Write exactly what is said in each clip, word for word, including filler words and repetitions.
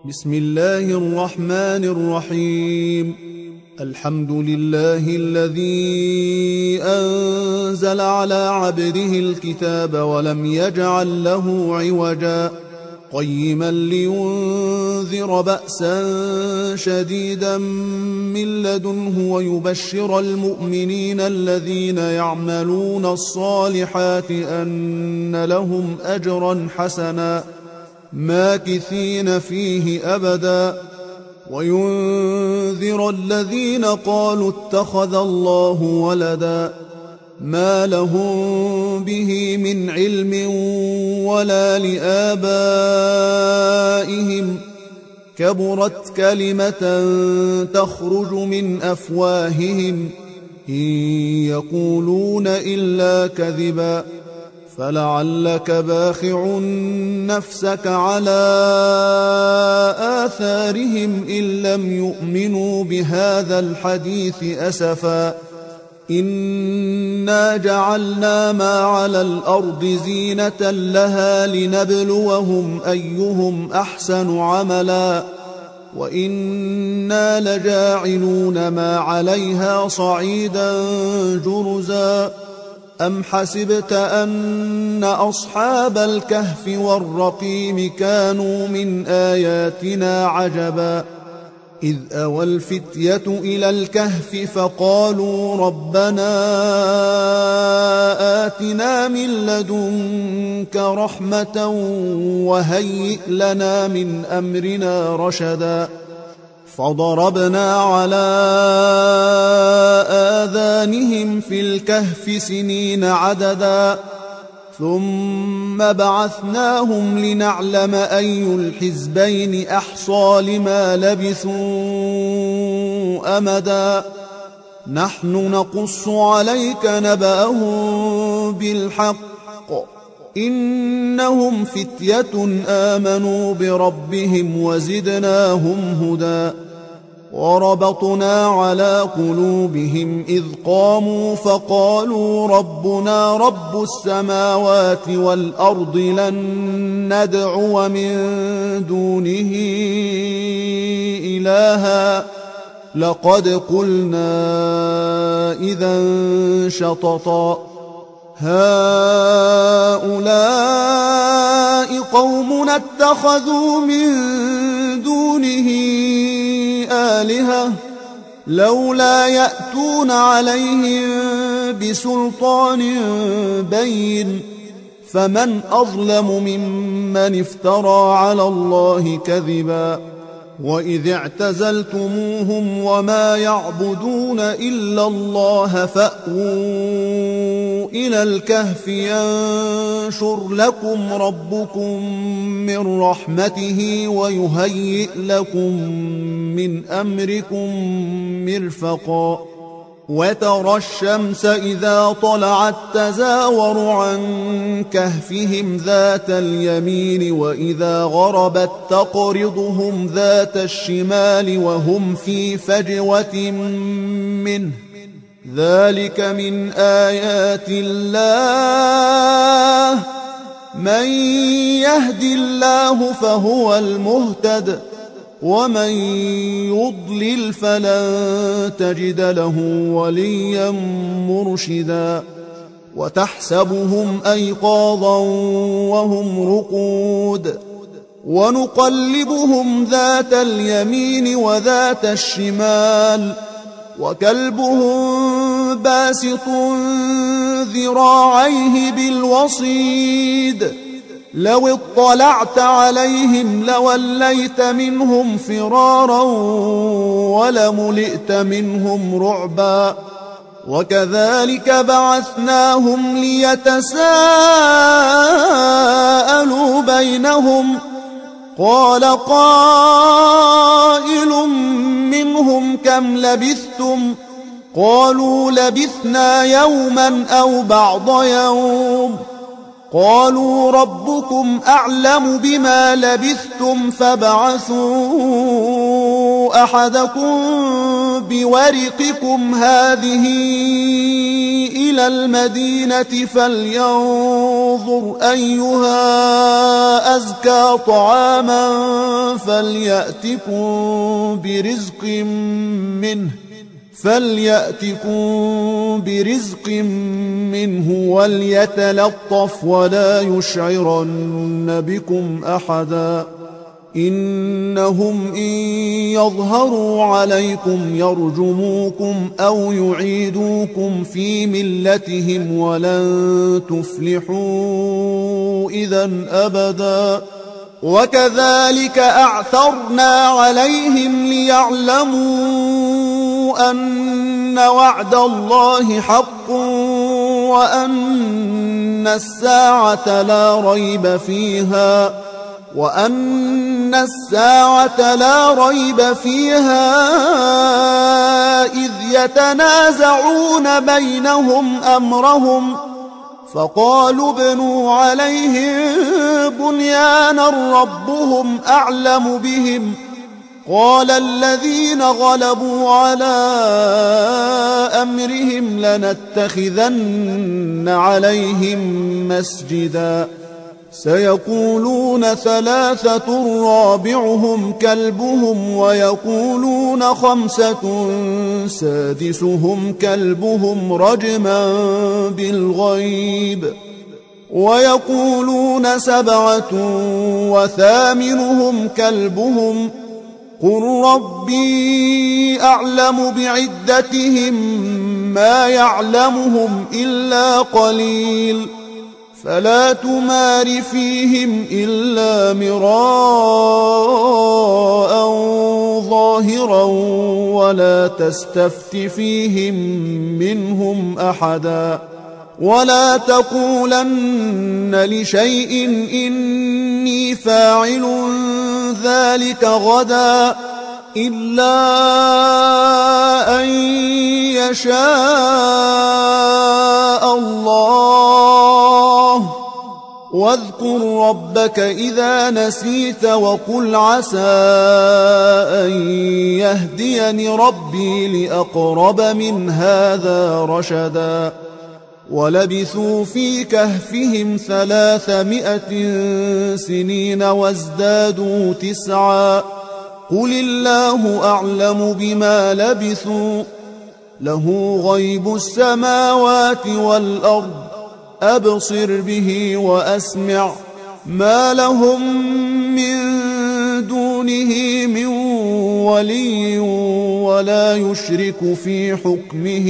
بسم الله الرحمن الرحيم. الحمد لله الذي أنزل على عبده الكتاب ولم يجعل له عوجا قيما لينذر بأسا شديدا من لدنه ويبشر المؤمنين الذين يعملون الصالحات أن لهم أجرا حسنا ماكثين فيه أبدا وينذر الذين قالوا اتخذ الله ولدا ما لهم به من علم ولا لآبائهم كبرت كلمة تخرج من أفواههم إن يقولون إلا كذبا فلعلك باخع نفسك على آثارهم إن لم يؤمنوا بهذا الحديث أسفا إنا جعلنا ما على الأرض زينة لها لنبلوهم أيهم أحسن عملا وإنا لجاعلون ما عليها صعيدا جرزا أم حسبت أن أصحاب الكهف والرقيم كانوا من آياتنا عجبا إذ أوى الفتية إلى الكهف فقالوا ربنا آتنا من لدنك رحمة وهيئ لنا من أمرنا رشدا فضربنا على آذانهم في الكهف سنين عددا ثم بعثناهم لنعلم أي الحزبين أحصى لما لبثوا أمدا نحن نقص عليك نبأهم بالحق إنهم فتية آمنوا بربهم وزدناهم هدى وربطنا على قلوبهم إذ قاموا فقالوا ربنا رب السماوات والأرض لن ندعو من دونه إلها لقد قلنا إذا شططا هؤلاء قومنا اتخذوا من دونه آلهة لولا يأتون عليهم بسلطان بين فمن أظلم ممن افترى على الله كذبا وإذ اعتزلتموهم وما يعبدون إلا الله فأووا إلى الكهف ينشر لكم ربكم من رحمته ويهيئ لكم من أمركم مرفقا وترى الشمس إذا طلعت تزاور عن كهفهم ذات اليمين وإذا غربت تقرضهم ذات الشمال وهم في فجوة منه ذلك من آيات الله من يهد الله فهو المهتد ومن يضلل فلن تجد له وليا مرشدا وتحسبهم أيقاظا وهم رقود ونقلبهم ذات اليمين وذات الشمال وكلبهم باسط ذراعيه بالوصيد لو اطلعت عليهم لوليت منهم فرارا ولملئت منهم رعبا وكذلك بعثناهم ليتساءلوا بينهم قال قائل منهم كم لبثتم قالوا لبثنا يوما أو بعض يوم قالوا ربكم أعلم بما لبثتم فابعثوا أحدكم بورقكم هذه إلى المدينة فلينظر أيها أزكى طعاما فليأتكم برزق منه فليأتكم برزق منه وليتلطف ولا يشعرن بكم أحدا إنهم إن يظهروا عليكم يرجموكم أو يعيدوكم في ملتهم ولن تفلحوا إذا أبدا وكذلك أعثرنا عليهم ليعلموا أن وعد الله حق وأن الساعة لا ريب فيها وأن الساعة لا ريب فيها إذ يتنازعون بينهم أمرهم فقالوا ابنوا عليهم بنيانا ربهم أعلم بهم قال الذين غلبوا على أمرهم لنتخذن عليهم مسجدا سيقولون ثلاثة رابعهم كلبهم ويقولون خمسة سادسهم كلبهم رجما بالغيب ويقولون سبعة وثامنهم كلبهم قل ربي أعلم بعدتهم ما يعلمهم إلا قليل فلا تمار فيهم إلا مراء ظاهرا ولا تستفت فيهم منهم أحدا ولا تقولن لشيء إني فاعل ذلك غدا إلا أن يشاء الله واذكر ربك إذا نسيت وقل عسى أن يهديني ربي لأقرب من هذا رشدا ولبثوا في كهفهم ثلاثمائة سنين وازدادوا تسعا قل الله أعلم بما لبثوا له غيب السماوات والأرض أبصر به وأسمع ما لهم من دونه من ولي ولا يشرك في حكمه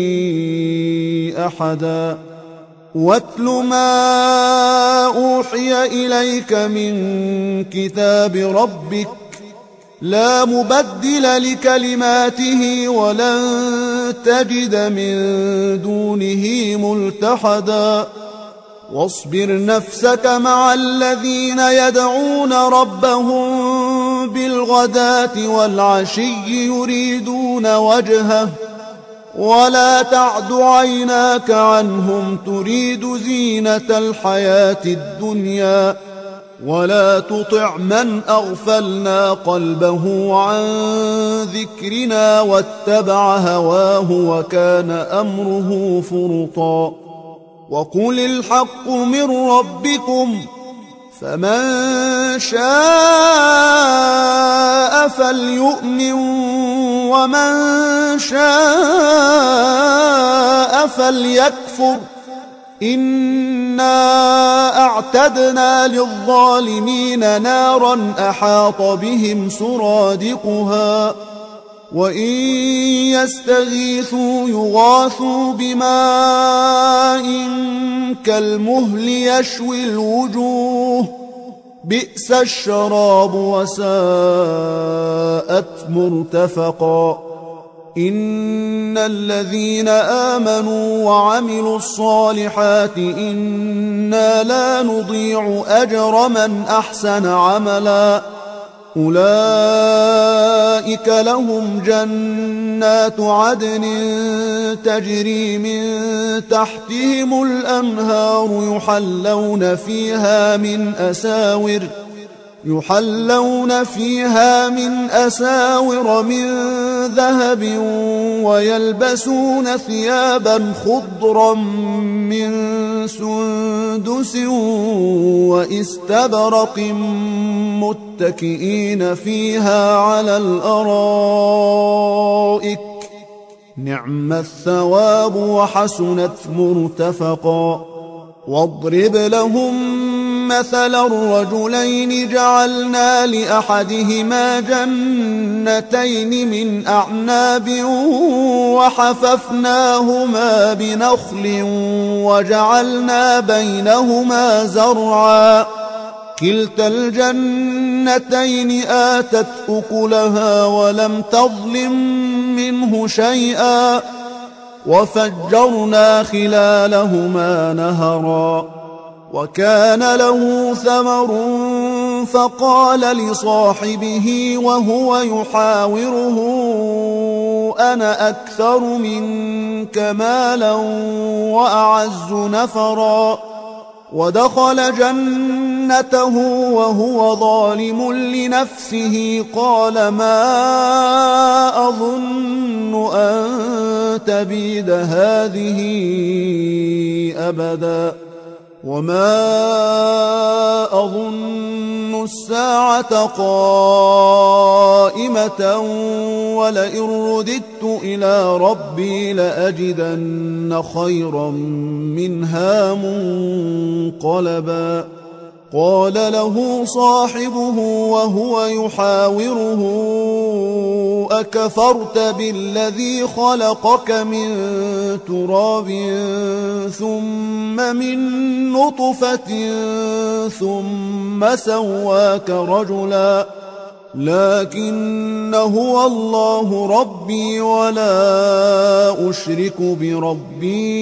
أحدا واتل ما أوحي إليك من كتاب ربك لا مبدل لكلماته ولن تجد من دونه ملتحدا واصبر نفسك مع الذين يدعون ربهم بالغداة والعشي يريدون وجهه ولا تعد عيناك عنهم تريد زينة الحياة الدنيا ولا تطع من أغفلنا قلبه عن ذكرنا واتبع هواه وكان أمره فرطا وقل الحق من ربكم فمن شاء فليؤمن ومن شاء فليكفر إنا أعتدنا للظالمين نارا أحاط بهم سرادقها وإن يستغيثوا يغاثوا بماء كالمهل يشوي الوجوه بئس الشراب وساءت مرتفقا إن الذين آمنوا وعملوا الصالحات إنا لا نضيع أجر من أحسن عملا أولئك لهم جنات عدن تجري من تحتهم الأنهار يحلون فيها من أساور يحلون فيها من أساور من ذهب ويلبسون ثيابا خضرا من سندس وإستبرق متكئين فيها على الأرائك نعم الثواب وحسنت مرتفقا. واضرب لهم مثلا الرجلين جعلنا لأحدهما جنتين من أعناب وحففناهما بنخل وجعلنا بينهما زرعا كلتا الجنتين آتت أكلها ولم تظلم منه شيئا وفجرنا خلالهما نهرا. وكان له ثمر فقال لصاحبه وهو يحاوره أنا أكثر منك مالا وأعز نفرا. ودخل جنته وهو ظالم لنفسه قال ما أظن أن تبيد هذه أبدا وما أظن الساعة قائمة ولئن رددت إلى ربي لأجدن خيرا منها منقلبا. قال له صاحبه وهو يحاوره أكفرت بالذي خلقك من تراب ثم من نطفة ثم سواك رجلا لكن هو الله ربي ولا أشرك بربي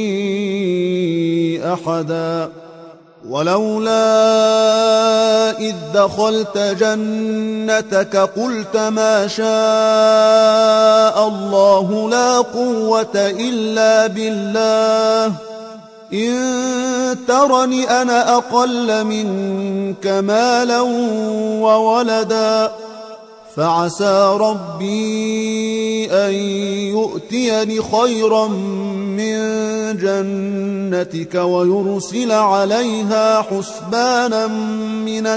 أحدا. ولولا إذ دخلت جنتك قلت ما شاء الله لا قوة إلا بالله إن ترني أنا أقل منك مالا وولدا فعسى ربي أن يؤتيني خيرا من جنتك ويرسل عليها حسبانا من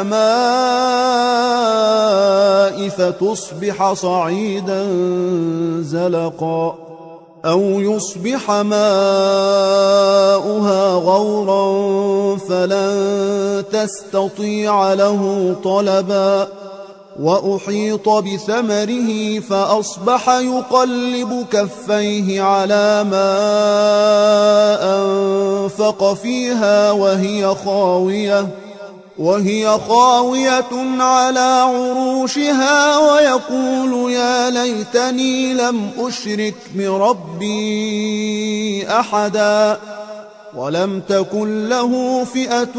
السماء فتصبح صعيدا زلقا أو يصبح ماؤها غورا فلن تستطيع له طلبا. وأحيط بثمره فأصبح يقلب كفيه على ما أنفق فيها وهي خاوية وهي خاوية على عروشها ويقول يا ليتني لم أشرك بربي أحدا. ولم تكن له فئة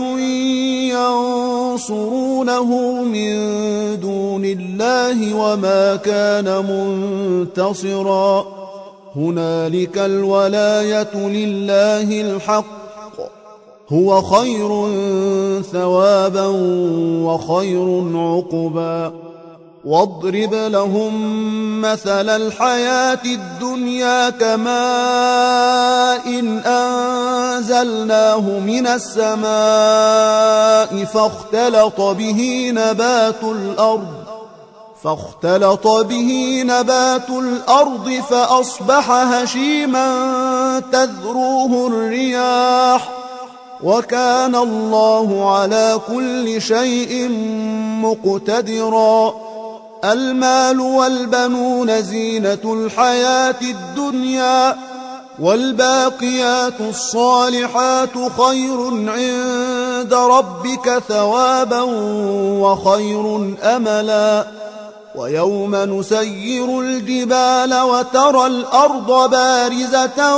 ينصرونه من دون الله وما كان منتصرا. هنالك الولاية لله الحق هو خير ثوابا وخير عقبا. واضرب لهم مثل الحياة الدنيا كماء إن أنزلناه من السماء فاختلط به نبات الأرض فاختلط به نبات الأرض فأصبح هشيما تذروه الرياح وكان الله على كل شيء مقتدرا. المال والبنون زينة الحياة الدنيا والباقيات الصالحات خير عند ربك ثوابا وخير أملا. ويوم نسير الجبال وترى الأرض بارزة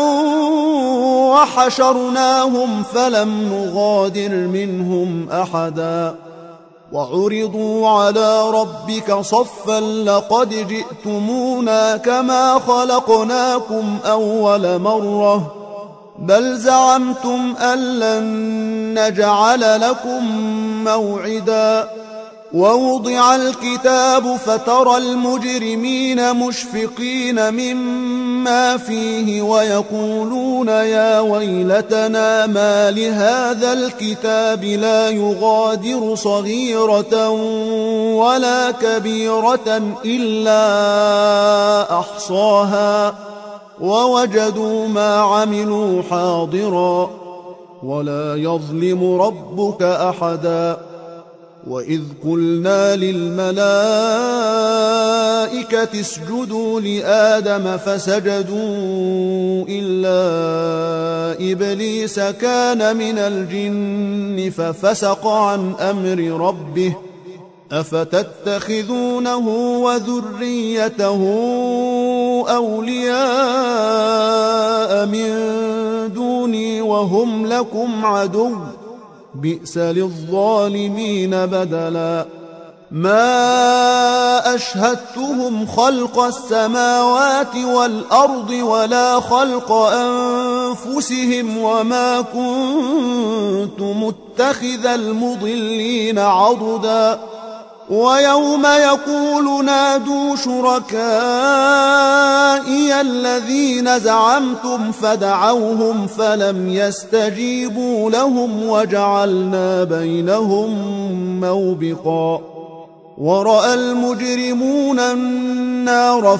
وحشرناهم فلم نغادر منهم أحدا. وعرضوا على ربك صفا لقد جئتمونا كما خلقناكم أول مرة بل زعمتم أن لن نجعل لكم موعدا. ووضع الكتاب فترى المجرمين مشفقين مما فيه ويقولون يا ويلتنا ما لهذا الكتاب لا يغادر صغيرة ولا كبيرة إلا أحصاها ووجدوا ما عملوا حاضرا ولا يظلم ربك أحدا. وإذ قلنا للملائكة اسجدوا لآدم فسجدوا إلا إبليس كان من الجن ففسق عن أمر ربه أفتتخذونه وذريته أولياء من دوني وهم لكم عدو بئس للظالمين بدلا. ما أشهدتهم خلق السماوات والأرض ولا خلق أنفسهم وما كنت متخذ المضلين عضدا. ويوم يقول نادوا شركائي الذين زعمتم فدعوهم فلم يستجيبوا لهم وجعلنا بينهم موبقا. ورأى المجرمون النار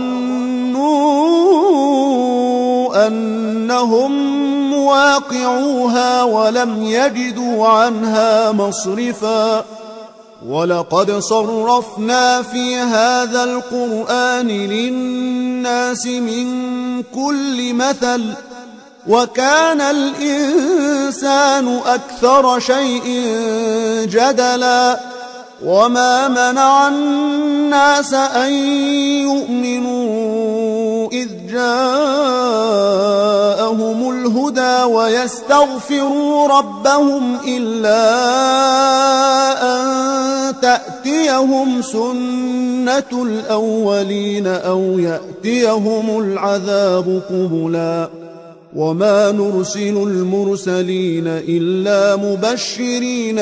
فظنوا أنهم مواقعوها ولم يجدوا عنها مصرفا. ولقد صرفنا في هذا القرآن للناس من كل مثل وكان الإنسان أكثر شيء جدلا. وما منع الناس أن يؤمنوا إذ جاءهم الهدى ويستغفروا ربهم إلا أن تأتيهم سنة الأولين أو يأتيهم العذاب قبلا. وما نرسل المرسلين إلا مبشرين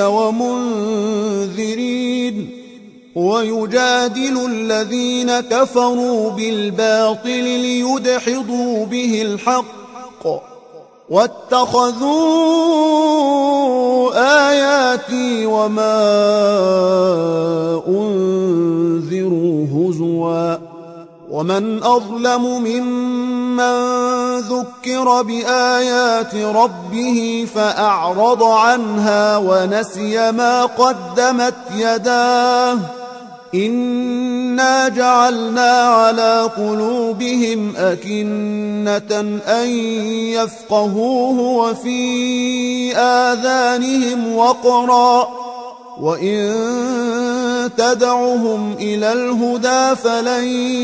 ومنذرين ويجادل الذين كفروا بالباطل ليدحضوا به الحق واتخذوا آياتي وما أنذروا هزوا. ومن أظلم ممن ذكر بآيات ربه فأعرض عنها ونسي ما قدمت يداه إنا جعلنا على قلوبهم أكنة أن يفقهوه وفي آذانهم وقرا وإن تدعهم إلى الهدى فلن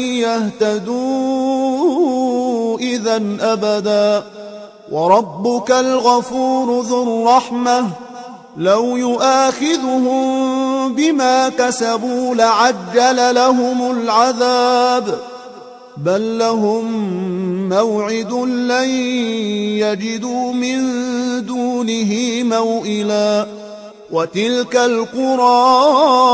يهتدوا إذا أبدا. وربك الغفور ذو الرحمة لو يؤاخذهم بما كسبوا لعجل لهم العذاب بل لهم موعد لن يجدوا من دونه موئلا. وتلك القرى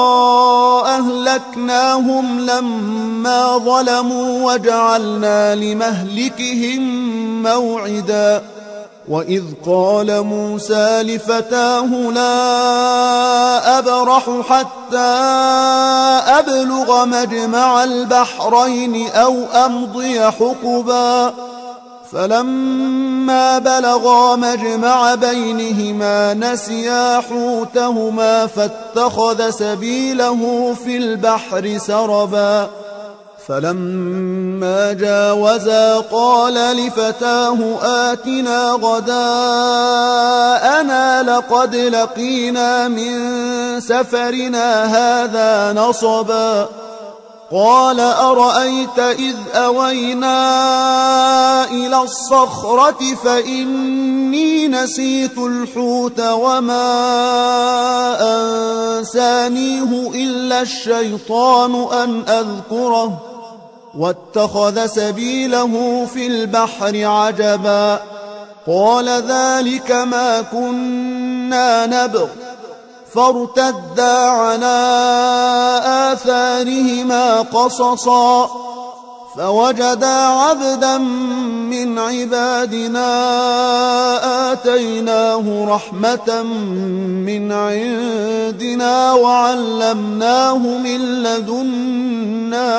أهلكناهم لما ظلموا وجعلنا لمهلكهم موعدا. وإذ قال موسى لفتاه لا أبرح حتى أبلغ مجمع البحرين أو أمضي حقبا فلما بلغا مجمع بينهما نسيا حوتهما فاتخذ سبيله في البحر سربا. فلما جاوزا قال لفتاه آتنا غداءنا لقد لقينا من سفرنا هذا نصبا. قال أرأيت إذ أوينا إلى الصخرة فإني نسيت الحوت وما أنسانيه إلا الشيطان أن أذكره واتخذ سبيله في البحر عجبا. قال ذلك ما كنا نبغ فارتدا على آثارهما قصصا فوجدا عبدا من عبادنا آتيناه رحمة من عندنا وعلمناه من لدنا